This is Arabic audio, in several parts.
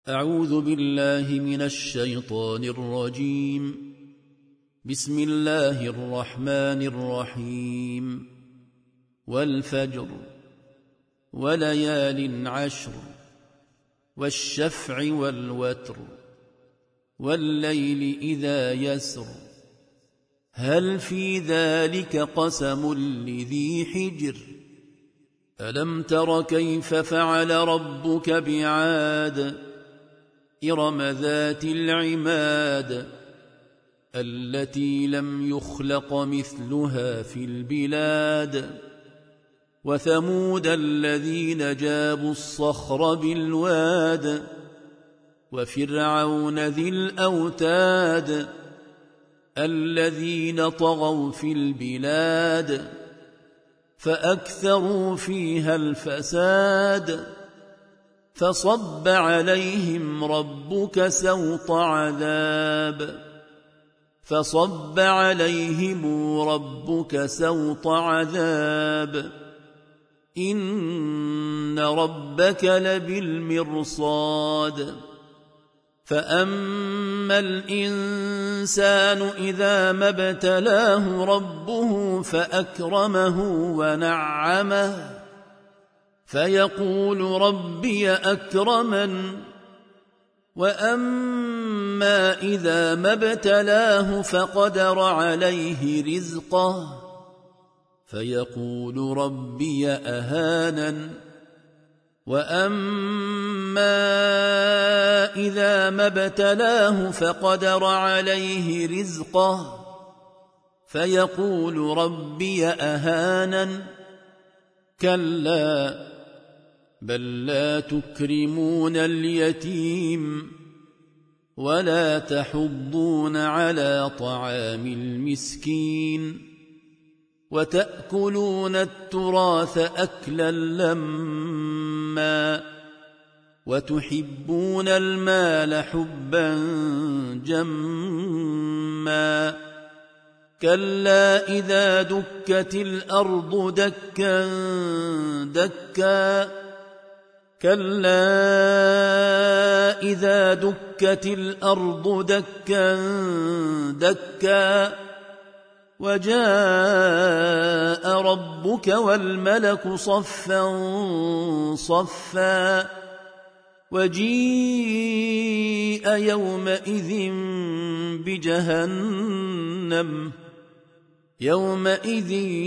أعوذ بالله من الشيطان الرجيم. بسم الله الرحمن الرحيم. والفجر وليال عشر والشفع والوتر والليل إذا يسر هل في ذلك قسم لذي حجر ألم تر كيف فعل ربك بعاد إرم ذات العماد التي لم يخلق مثلها في البلاد وثمود الذين جابوا الصخر بالواد وفرعون ذي الأوتاد الذين طغوا في البلاد فأكثروا فيها الفساد فصب عليهم ربك سوط عذاب إن ربك لبالمرصاد فأما الإنسان إذا ما ابتلاه ربه فأكرمه ونعمه فيقول ربي أكرمن وأما إذا ما ابتلاه فقدر عليه رزقه فيقول ربي أهانن وأما إذا ما ابتلاه فقدر عليه رزقه فيقول ربي أهانن كلا بل لا تكرمون اليتيم ولا تحضون على طعام المسكين وتأكلون التراث أكلا لما وتحبون المال حبا جما كلا إذا دكت الأرض دكا دكا وجاء ربك والملك صفا صفا وجيء يومئذ بجهنم يومئذ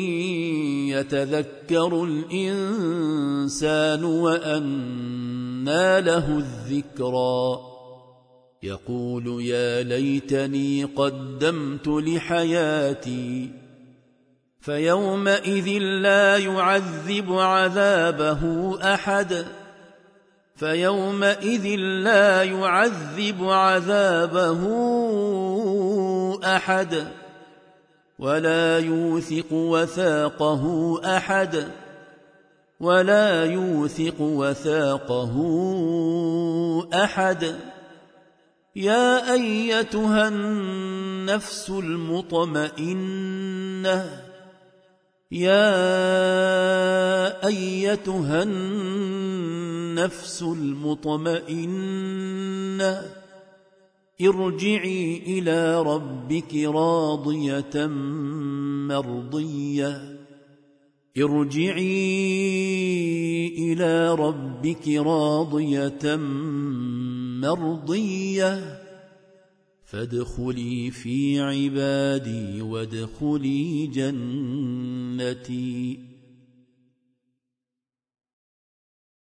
يتذكر الإنسان وأنى له الذكرى يقول يا ليتني قدمت لحياتي فيومئذ لا يعذب عذابه أحد ولا يوثق وثاقه أحد يا أيتها النفس المطمئنة ارجعي إلى ربك راضية مرضية فادخلي في عبادي وادخلي جنتي.